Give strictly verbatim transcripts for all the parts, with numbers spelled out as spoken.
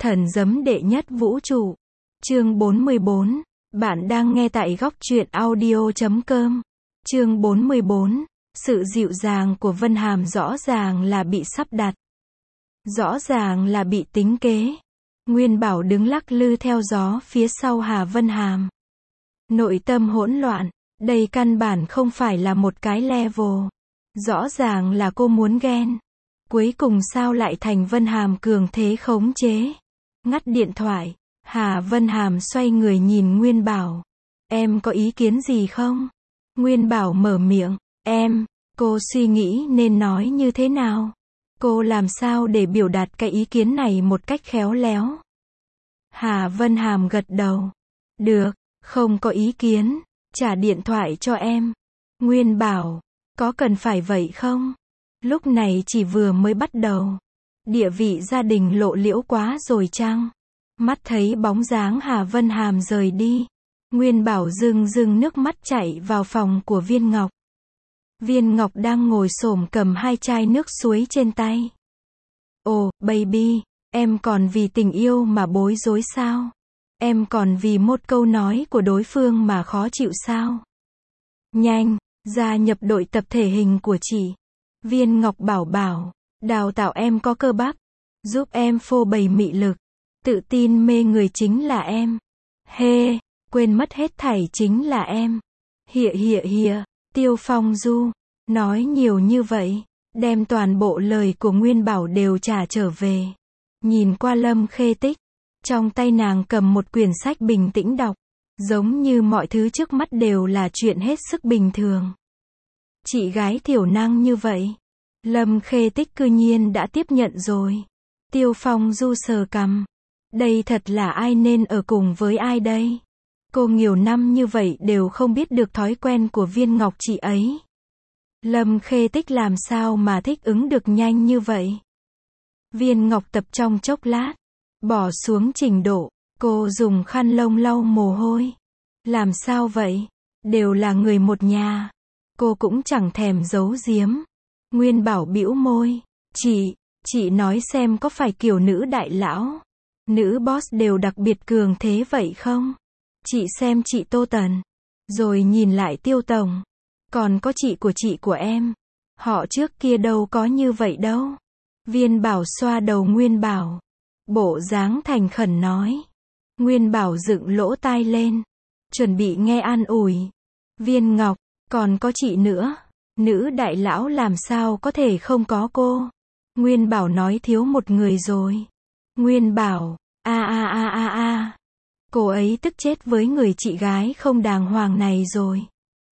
Thần giấm đệ nhất vũ trụ. Chương bốn mươi bốn. Bạn đang nghe tại góc truyện audio chấm com. Chương bốn mươi bốn. Sự dịu dàng của Vân Hàm rõ ràng là bị sắp đặt. Rõ ràng là bị tính kế. Nguyên Bảo đứng lắc lư theo gió phía sau Hà Vân Hàm. Nội tâm hỗn loạn, đây căn bản không phải là một cái level. Rõ ràng là cô muốn ghen. Cuối cùng sao lại thành Vân Hàm cường thế khống chế. Ngắt điện thoại, Hà Vân Hàm xoay người nhìn Nguyên Bảo. Em có ý kiến gì không? Nguyên Bảo mở miệng, em, cô suy nghĩ nên nói như thế nào? Cô làm sao để biểu đạt cái ý kiến này một cách khéo léo? Hà Vân Hàm gật đầu. Được, không có ý kiến, trả điện thoại cho em. Nguyên Bảo, có cần phải vậy không? Lúc này chỉ vừa mới bắt đầu. Địa vị gia đình lộ liễu quá rồi chăng? Mắt thấy bóng dáng Hà Vân Hàm rời đi. Nguyên Bảo rưng rưng nước mắt chảy vào phòng của Viên Ngọc. Viên Ngọc đang ngồi xổm cầm hai chai nước suối trên tay. Ồ, baby, em còn vì tình yêu mà bối rối sao? Em còn vì một câu nói của đối phương mà khó chịu sao? Nhanh, gia nhập đội tập thể hình của chị. Viên Ngọc bảo bảo, đào tạo em có cơ bắp, giúp em phô bày mị lực, tự tin mê người chính là em. Hê, quên mất hết thảy chính là em. Hịa hịa hịa, Tiêu Phong Du, nói nhiều như vậy, đem toàn bộ lời của Nguyên Bảo đều trả trở về. Nhìn qua Lâm Khê Tích, trong tay nàng cầm một quyển sách bình tĩnh đọc, giống như mọi thứ trước mắt đều là chuyện hết sức bình thường. Chị gái thiểu năng như vậy, Lâm Khê Tích cư nhiên đã tiếp nhận rồi. Tiêu Phong Du sờ cằm. Đây thật là ai nên ở cùng với ai đây? Cô nhiều năm như vậy đều không biết được thói quen của Viên Ngọc chị ấy. Lâm Khê Tích làm sao mà thích ứng được nhanh như vậy? Viên Ngọc tập trong chốc lát, bỏ xuống trình độ, cô dùng khăn lông lau mồ hôi. Làm sao vậy? Đều là người một nhà. Cô cũng chẳng thèm giấu giếm. Nguyên Bảo bĩu môi. Chị, chị nói xem có phải kiểu nữ đại lão, nữ boss đều đặc biệt cường thế vậy không? Chị xem chị Tô Tần, rồi nhìn lại Tiêu Tổng, còn có chị của chị của em. Họ trước kia đâu có như vậy đâu. Viên Bảo xoa đầu Nguyên Bảo, bộ dáng thành khẩn nói. Nguyên Bảo dựng lỗ tai lên, chuẩn bị nghe an ủi. Viên Ngọc, còn có chị nữa. Nữ đại lão làm sao có thể không có cô? Nguyên Bảo nói thiếu một người rồi. Nguyên Bảo, a a a a a. Cô ấy tức chết với người chị gái không đàng hoàng này rồi.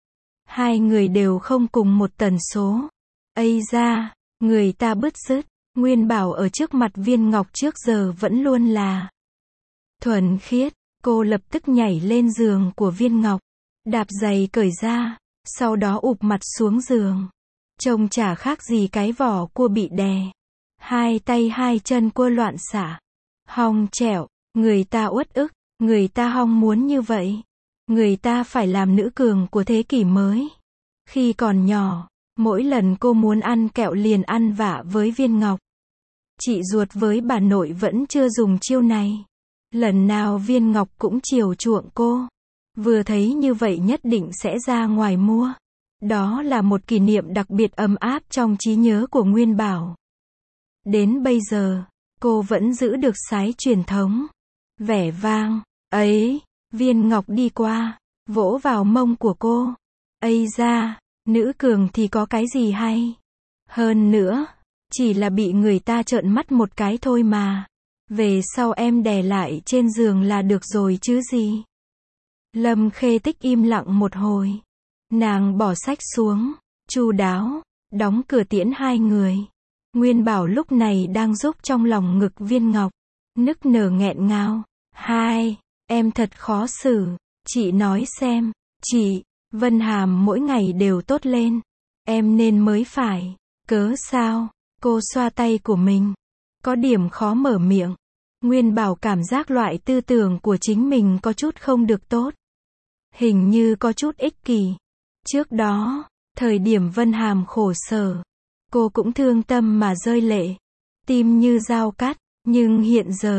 Hai người đều không cùng một tần số. Ây da, người ta bứt rứt. Nguyên Bảo ở trước mặt Viên Ngọc trước giờ vẫn luôn là thuần khiết. Cô lập tức nhảy lên giường của Viên Ngọc, đạp giày cởi ra, sau đó ụp mặt xuống giường. Trông chả khác gì cái vỏ cua bị đè. Hai tay hai chân cua loạn xả. Hong trẹo, người ta uất ức, người ta hong muốn như vậy. Người ta phải làm nữ cường của thế kỷ mới. Khi còn nhỏ, mỗi lần cô muốn ăn kẹo liền ăn vạ với Viên Ngọc. Chị ruột với bà nội vẫn chưa dùng chiêu này. Lần nào Viên Ngọc cũng chiều chuộng cô. Vừa thấy như vậy nhất định sẽ ra ngoài mua. Đó là một kỷ niệm đặc biệt ấm áp trong trí nhớ của Nguyên Bảo. Đến bây giờ, cô vẫn giữ được sái truyền thống. Vẻ vang, ấy, Viên Ngọc đi qua, vỗ vào mông của cô. Ây da, nữ cường thì có cái gì hay? Hơn nữa, chỉ là bị người ta trợn mắt một cái thôi mà. Về sau em đè lại trên giường là được rồi chứ gì. Lâm Khê Tích im lặng một hồi. Nàng bỏ sách xuống, chu đáo, đóng cửa tiễn hai người. Nguyên Bảo lúc này đang rúc trong lòng ngực Viên Ngọc, nức nở nghẹn ngào. Hai, em thật khó xử, chị nói xem, chị, Vân Hàm mỗi ngày đều tốt lên. Em nên mới phải, cớ sao? Cô xoa tay của mình, có điểm khó mở miệng. Nguyên Bảo cảm giác loại tư tưởng của chính mình có chút không được tốt. Hình như có chút ích kỷ. Trước đó, thời điểm Vân Hàm khổ sở, cô cũng thương tâm mà rơi lệ, tim như dao cắt, nhưng hiện giờ,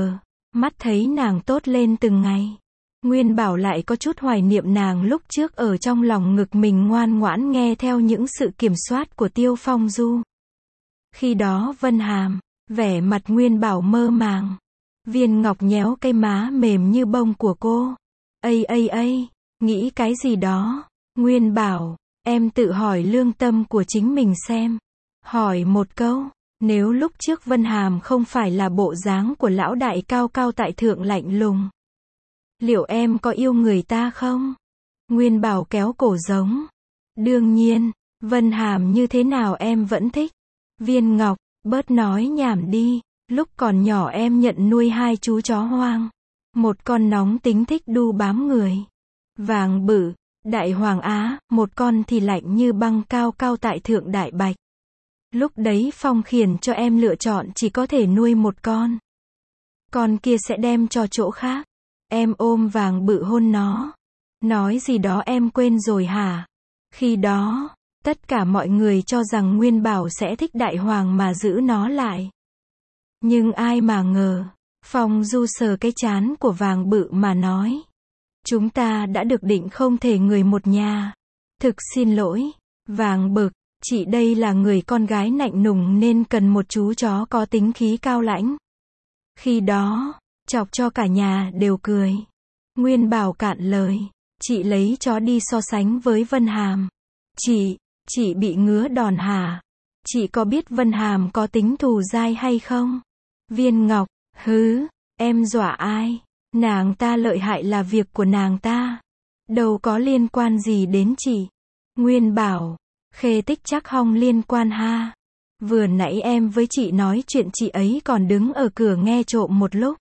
Mắt thấy nàng tốt lên từng ngày. Nguyên Bảo lại có chút hoài niệm nàng lúc trước ở trong lòng ngực mình ngoan ngoãn nghe theo những sự kiểm soát của Tiêu Phong Du. Khi đó Vân Hàm, vẻ mặt Nguyên Bảo mơ màng. Viên Ngọc nhéo cái má mềm như bông của cô. Ây ây ây, nghĩ cái gì đó. Nguyên Bảo, em tự hỏi lương tâm của chính mình xem. Hỏi một câu, nếu lúc trước Vân Hàm không phải là bộ dáng của lão đại cao cao tại thượng lạnh lùng, liệu em có yêu người ta không? Nguyên Bảo kéo cổ giống. Đương nhiên, Vân Hàm như thế nào em vẫn thích. Viên Ngọc, bớt nói nhảm đi. Lúc còn nhỏ em nhận nuôi hai chú chó hoang. Một con nóng tính thích đu bám người. Vàng bự, Đại Hoàng Á, một con thì lạnh như băng cao cao tại thượng Đại Bạch. Lúc đấy Phong khiển cho em lựa chọn chỉ có thể nuôi một con. Con kia sẽ đem cho chỗ khác. Em ôm Vàng bự hôn nó. Nói gì đó em quên rồi hả? Khi đó, tất cả mọi người cho rằng Nguyên Bảo sẽ thích Đại Hoàng mà giữ nó lại. Nhưng ai mà ngờ, Phong Du sờ cái trán của Vàng bự mà nói. Chúng ta đã được định không thể người một nhà. Thực xin lỗi, Vàng bực, chị đây là người con gái lạnh lùng nên cần một chú chó có tính khí cao lãnh. Khi đó, chọc cho cả nhà đều cười. Nguyên Bảo cạn lời, chị lấy chó đi so sánh với Vân Hàm. Chị, chị bị ngứa đòn hả? Chị có biết Vân Hàm có tính thù dai hay không? Viên Ngọc, hứ, em dọa ai? Nàng ta lợi hại là việc của nàng ta. Đâu có liên quan gì đến chị. Nguyên Bảo, Khê Tích chắc hong liên quan ha. Vừa nãy em với chị nói chuyện chị ấy còn đứng ở cửa nghe trộm một lúc.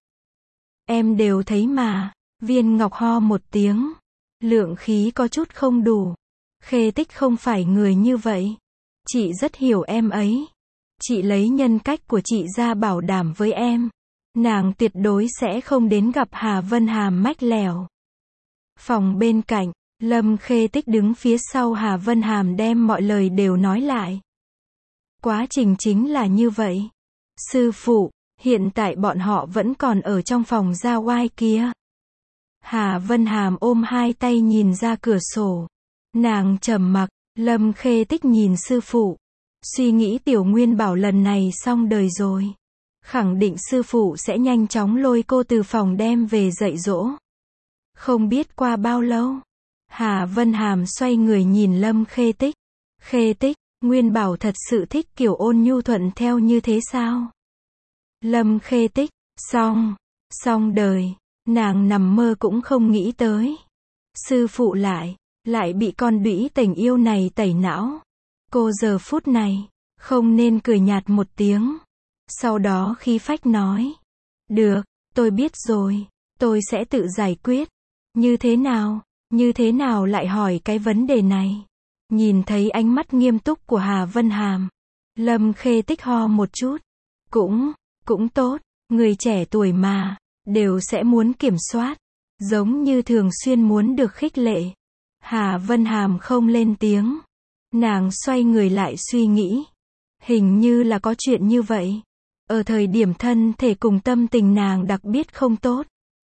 Em đều thấy mà. Viên Ngọc ho một tiếng. Lượng khí có chút không đủ. Khê Tích không phải người như vậy. Chị rất hiểu em ấy. Chị lấy nhân cách của chị ra bảo đảm với em. Nàng tuyệt đối sẽ không đến gặp Hà Vân Hàm mách lèo. Phòng bên cạnh, Lâm Khê Tích đứng phía sau Hà Vân Hàm đem mọi lời đều nói lại. Quá trình chính là như vậy. Sư phụ, hiện tại bọn họ vẫn còn ở trong phòng ra oai kia. Hà Vân Hàm ôm hai tay nhìn ra cửa sổ. Nàng trầm mặc, Lâm Khê Tích nhìn sư phụ. Suy nghĩ Tiểu Nguyên Bảo lần này xong đời rồi. Khẳng định sư phụ sẽ nhanh chóng lôi cô từ phòng đem về dạy dỗ. Không biết qua bao lâu, Hà Vân Hàm xoay người nhìn Lâm Khê Tích. Khê Tích, Nguyên Bảo thật sự thích kiểu ôn nhu thuận theo như thế sao? Lâm Khê Tích, xong, xong đời, nàng nằm mơ cũng không nghĩ tới. Sư phụ lại, lại bị con đũy tình yêu này tẩy não. Cô giờ phút này, không nên cười nhạt một tiếng. Sau đó khí phách nói. Được, tôi biết rồi, tôi sẽ tự giải quyết. Như thế nào, như thế nào lại hỏi cái vấn đề này? Nhìn thấy ánh mắt nghiêm túc của Hà Vân Hàm. Lâm Khê Tích ho một chút. Cũng, cũng tốt, người trẻ tuổi mà, đều sẽ muốn kiểm soát. Giống như thường xuyên muốn được khích lệ. Hà Vân Hàm không lên tiếng. Nàng xoay người lại suy nghĩ. Hình như là có chuyện như vậy. Ở thời điểm thân thể cùng tâm tình nàng đặc biệt không tốt.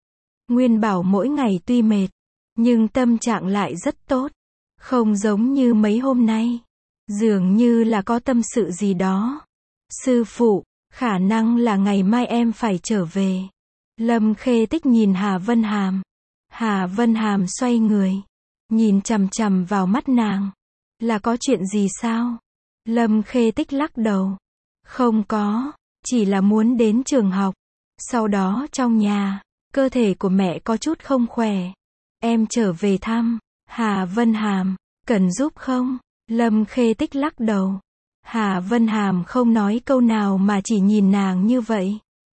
Nguyên Bảo mỗi ngày tuy mệt, nhưng tâm trạng lại rất tốt. Không giống như mấy hôm nay. Dường như là có tâm sự gì đó. Sư phụ, khả năng là ngày mai em phải trở về. Lâm Khê Tích nhìn Hà Vân Hàm. Hà Vân Hàm xoay người. Nhìn chằm chằm vào mắt nàng. Là có chuyện gì sao? Lâm Khê Tích lắc đầu. Không có, chỉ là muốn đến trường học. Sau đó trong nhà, cơ thể của mẹ có chút không khỏe. Em trở về thăm. Hà Vân Hàm, cần giúp không? Lâm Khê Tích lắc đầu. Hà Vân Hàm không nói câu nào mà chỉ nhìn nàng như vậy.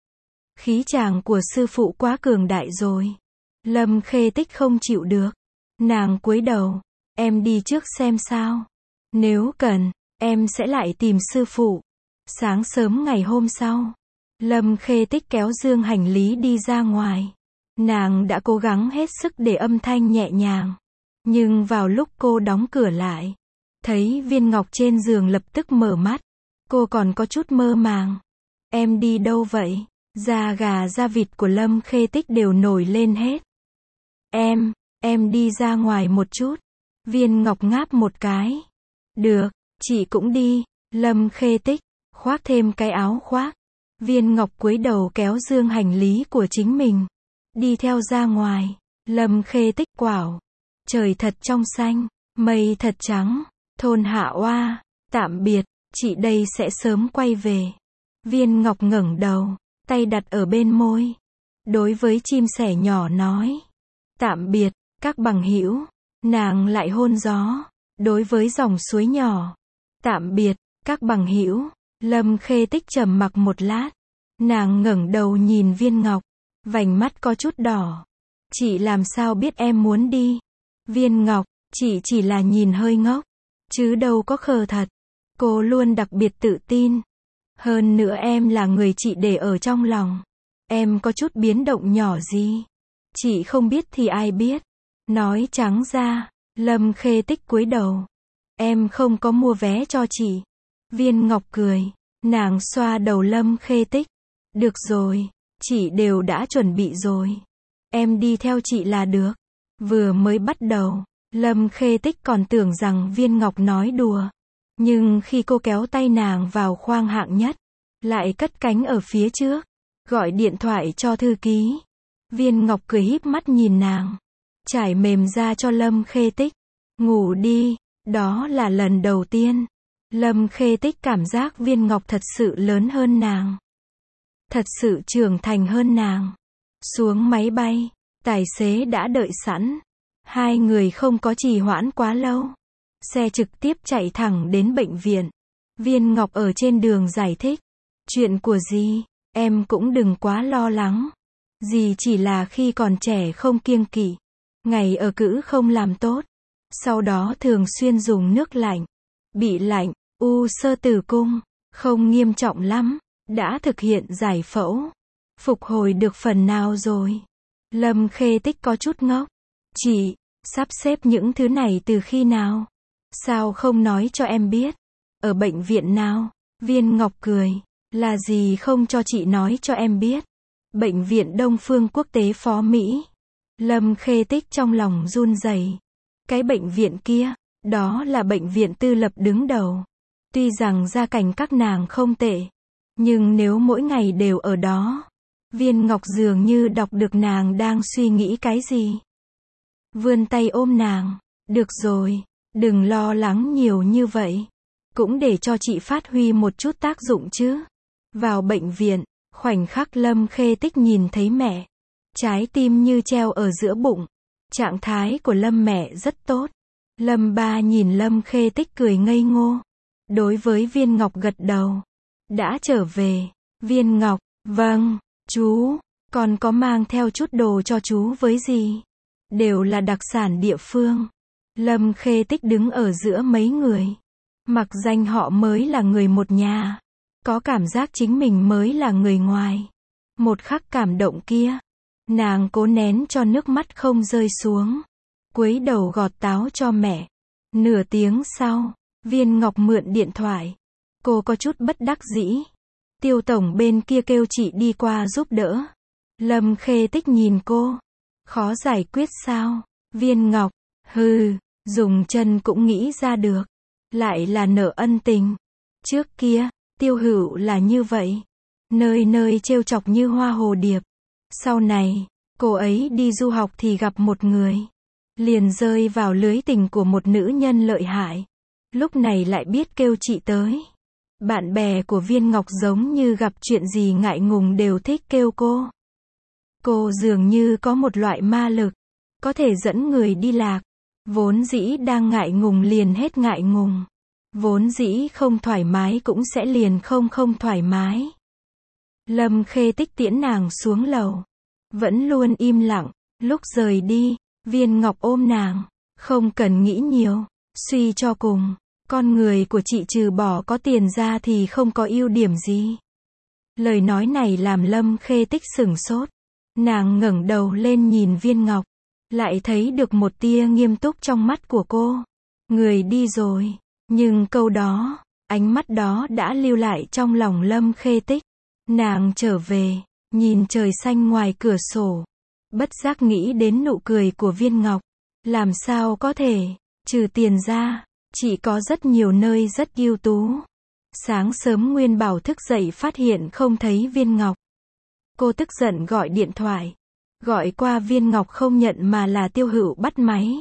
Khí chàng của sư phụ quá cường đại rồi. Lâm Khê Tích không chịu được. Nàng cúi đầu. Em đi trước xem sao. Nếu cần, em sẽ lại tìm sư phụ. Sáng sớm ngày hôm sau, Lâm Khê Tích kéo dương hành lý đi ra ngoài. Nàng đã cố gắng hết sức để âm thanh nhẹ nhàng. Nhưng vào lúc cô đóng cửa lại, thấy viên ngọc trên giường lập tức mở mắt. Cô còn có chút mơ màng. Em đi đâu vậy? Da gà da vịt của Lâm Khê Tích đều nổi lên hết. Em, em đi ra ngoài một chút. Viên Ngọc ngáp một cái. Được, chị cũng đi. Lâm Khê Tích khoác thêm cái áo khoác. Viên Ngọc cúi đầu kéo dương hành lý của chính mình, đi theo ra ngoài. Lâm Khê Tích quảo. Trời thật trong xanh, mây thật trắng. Thôn Hạ Oa, tạm biệt, chị đây sẽ sớm quay về. Viên Ngọc ngẩng đầu, tay đặt ở bên môi. Đối với chim sẻ nhỏ nói. Tạm biệt, các bằng hữu. Nàng lại hôn gió. Đối với dòng suối nhỏ. Tạm biệt, các bằng hữu. Lâm Khê Tích trầm mặc một lát. Nàng ngẩng đầu nhìn Viên Ngọc. Vành mắt có chút đỏ. Chị làm sao biết em muốn đi? Viên Ngọc, chị chỉ là nhìn hơi ngốc. Chứ đâu có khờ thật. Cô luôn đặc biệt tự tin. Hơn nữa em là người chị để ở trong lòng. Em có chút biến động nhỏ gì? Chị không biết thì ai biết. Nói trắng ra, Lâm Khê Tích cúi đầu. Em không có mua vé cho chị. Viên Ngọc cười. Nàng xoa đầu Lâm Khê Tích. Được rồi, chị đều đã chuẩn bị rồi. Em đi theo chị là được. Vừa mới bắt đầu, Lâm Khê Tích còn tưởng rằng Viên Ngọc nói đùa. Nhưng khi cô kéo tay nàng vào khoang hạng nhất, lại cất cánh ở phía trước, gọi điện thoại cho thư ký. Viên Ngọc cười híp mắt nhìn nàng, trải mềm ra cho Lâm Khê Tích. Ngủ đi, đó là lần đầu tiên. Lâm Khê Tích cảm giác Viên Ngọc thật sự lớn hơn nàng. Thật sự trưởng thành hơn nàng. Xuống máy bay, tài xế đã đợi sẵn. Hai người không có trì hoãn quá lâu. Xe trực tiếp chạy thẳng đến bệnh viện. Viên Ngọc ở trên đường giải thích. Chuyện của dì, em cũng đừng quá lo lắng. Dì chỉ là khi còn trẻ không kiêng kỵ. Ngày ở cữ không làm tốt. Sau đó thường xuyên dùng nước lạnh. Bị lạnh, u xơ tử cung. Không nghiêm trọng lắm. Đã thực hiện giải phẫu. Phục hồi được phần nào rồi? Lâm Khê Tích có chút ngốc. Chị, sắp xếp những thứ này từ khi nào? Sao không nói cho em biết? Ở bệnh viện nào? Viên Ngọc cười. Là gì không cho chị nói cho em biết? Bệnh viện Đông Phương Quốc tế Phó Mỹ. Lâm Khê Tích trong lòng run rẩy. Cái bệnh viện kia, đó là bệnh viện tư lập đứng đầu. Tuy rằng gia cảnh các nàng không tệ, nhưng nếu mỗi ngày đều ở đó, Viên Ngọc dường như đọc được nàng đang suy nghĩ cái gì. Vươn tay ôm nàng. Được rồi, đừng lo lắng nhiều như vậy. Cũng để cho chị phát huy một chút tác dụng chứ. Vào bệnh viện, khoảnh khắc Lâm Khê Tích nhìn thấy mẹ. Trái tim như treo ở giữa bụng. Trạng thái của Lâm mẹ rất tốt. Lâm ba nhìn Lâm Khê Tích cười ngây ngô. Đối với Viên Ngọc gật đầu. Đã trở về. Viên Ngọc, vâng, chú, con có mang theo chút đồ cho chú với gì? Đều là đặc sản địa phương. Lâm Khê Tích đứng ở giữa mấy người. Mặc danh họ mới là người một nhà. Có cảm giác chính mình mới là người ngoài. Một khắc cảm động kia. Nàng cố nén cho nước mắt không rơi xuống. Cúi đầu gọt táo cho mẹ. Nửa tiếng sau, Viên Ngọc mượn điện thoại. Cô có chút bất đắc dĩ. Tiêu tổng bên kia kêu chị đi qua giúp đỡ. Lâm Khê Tích nhìn cô. Khó giải quyết sao? Viên Ngọc, hừ, dùng chân cũng nghĩ ra được. Lại là nợ ân tình. Trước kia, Tiêu Hữu là như vậy. Nơi nơi trêu chọc như hoa hồ điệp. Sau này, cô ấy đi du học thì gặp một người. Liền rơi vào lưới tình của một nữ nhân lợi hại. Lúc này lại biết kêu chị tới. Bạn bè của Viên Ngọc giống như gặp chuyện gì ngại ngùng đều thích kêu cô. Cô dường như có một loại ma lực. Có thể dẫn người đi lạc. Vốn dĩ đang ngại ngùng liền hết ngại ngùng. Vốn dĩ không thoải mái cũng sẽ liền không không thoải mái. Lâm Khê Tích tiễn nàng xuống lầu. Vẫn luôn im lặng. Lúc rời đi, Viên Ngọc ôm nàng. Không cần nghĩ nhiều. Suy cho cùng, con người của chị trừ bỏ có tiền ra thì không có ưu điểm gì. Lời nói này làm Lâm Khê Tích sửng sốt. Nàng ngẩng đầu lên nhìn Viên Ngọc. Lại thấy được một tia nghiêm túc trong mắt của cô. Người đi rồi. Nhưng câu đó, ánh mắt đó đã lưu lại trong lòng Lâm Khê Tích. Nàng trở về, nhìn trời xanh ngoài cửa sổ. Bất giác nghĩ đến nụ cười của Viên Ngọc. Làm sao có thể, trừ tiền ra, chị có rất nhiều nơi rất ưu tú. Sáng sớm Nguyên Bảo thức dậy phát hiện không thấy Viên Ngọc. Cô tức giận gọi điện thoại. Gọi qua Viên Ngọc không nhận mà là Tiêu Hữu bắt máy.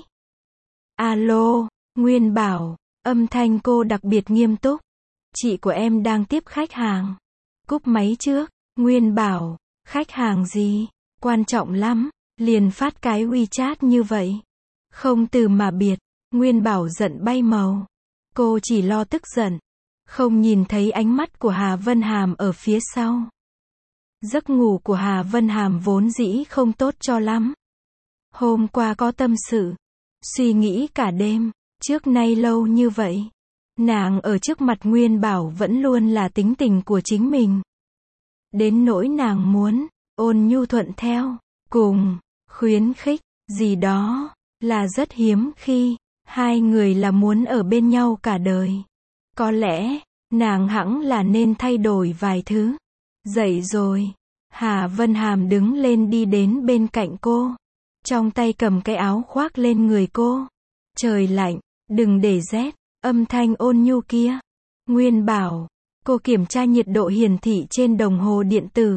Alo, Nguyên Bảo, âm thanh cô đặc biệt nghiêm túc. Chị của em đang tiếp khách hàng. Cúp máy trước, Nguyên Bảo, khách hàng gì, quan trọng lắm, liền phát cái WeChat như vậy. Không từ mà biệt, Nguyên Bảo giận bay màu. Cô chỉ lo tức giận, không nhìn thấy ánh mắt của Hà Vân Hàm ở phía sau. Giấc ngủ của Hà Vân Hàm vốn dĩ không tốt cho lắm. Hôm qua có tâm sự, suy nghĩ cả đêm, trước nay lâu như vậy. Nàng ở trước mặt Nguyên Bảo vẫn luôn là tính tình của chính mình. Đến nỗi nàng muốn, ôn nhu thuận theo, cùng, khuyến khích, gì đó, là rất hiếm khi, hai người là muốn ở bên nhau cả đời. Có lẽ, nàng hẳn là nên thay đổi vài thứ. Dậy rồi, Hà Vân Hàm đứng lên đi đến bên cạnh cô. Trong tay cầm cái áo khoác lên người cô. Trời lạnh, đừng để rét, âm thanh ôn nhu kia. Nguyên Bảo, cô kiểm tra nhiệt độ hiển thị trên đồng hồ điện tử.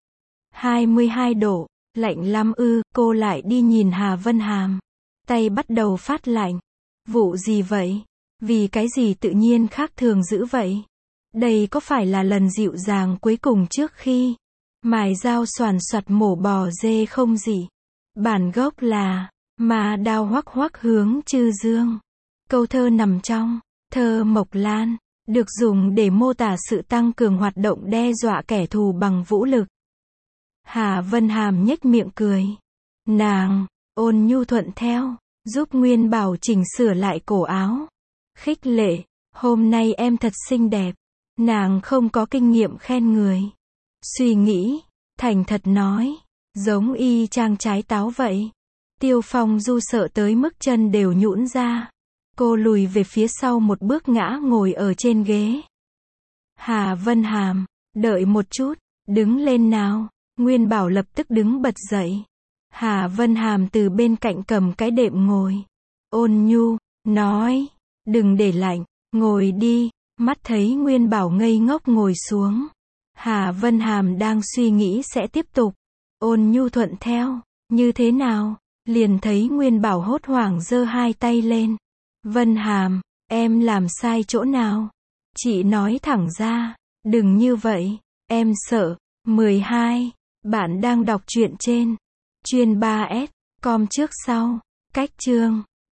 hai mươi hai độ, lạnh lắm ư, cô lại đi nhìn Hà Vân Hàm. Tay bắt đầu phát lạnh. Vụ gì vậy? Vì cái gì tự nhiên khác thường dữ vậy? Đây có phải là lần dịu dàng cuối cùng trước khi mài dao xoàn xoặt mổ bò dê không gì? Bản gốc là mà đao hoắc hoắc hướng chư dương. Câu thơ nằm trong thơ Mộc Lan, được dùng để mô tả sự tăng cường hoạt động đe dọa kẻ thù bằng vũ lực. Hà Vân Hàm nhếch miệng cười. Nàng ôn nhu thuận theo, giúp Nguyên Bảo chỉnh sửa lại cổ áo. Khích lệ, hôm nay em thật xinh đẹp. Nàng không có kinh nghiệm khen người. Suy nghĩ, thành thật nói, giống y chang trái táo vậy. Tiêu Phong Du sợ tới mức chân đều nhũn ra. Cô lùi về phía sau một bước ngã ngồi ở trên ghế. Hà Vân Hàm, đợi một chút, đứng lên nào. Nguyên Bảo lập tức đứng bật dậy. Hà Vân Hàm từ bên cạnh cầm cái đệm ngồi. Ôn nhu, nói, đừng để lạnh, ngồi đi. Mắt thấy Nguyên Bảo ngây ngốc ngồi xuống. Hà Vân Hàm đang suy nghĩ sẽ tiếp tục. Ôn nhu thuận theo, như thế nào? Liền thấy Nguyên Bảo hốt hoảng giơ hai tay lên. Vân Hàm, em làm sai chỗ nào? Chị nói thẳng ra, đừng như vậy, em sợ. mười hai, bạn đang đọc truyện trên chuyên ba S, com trước sau, cách chương.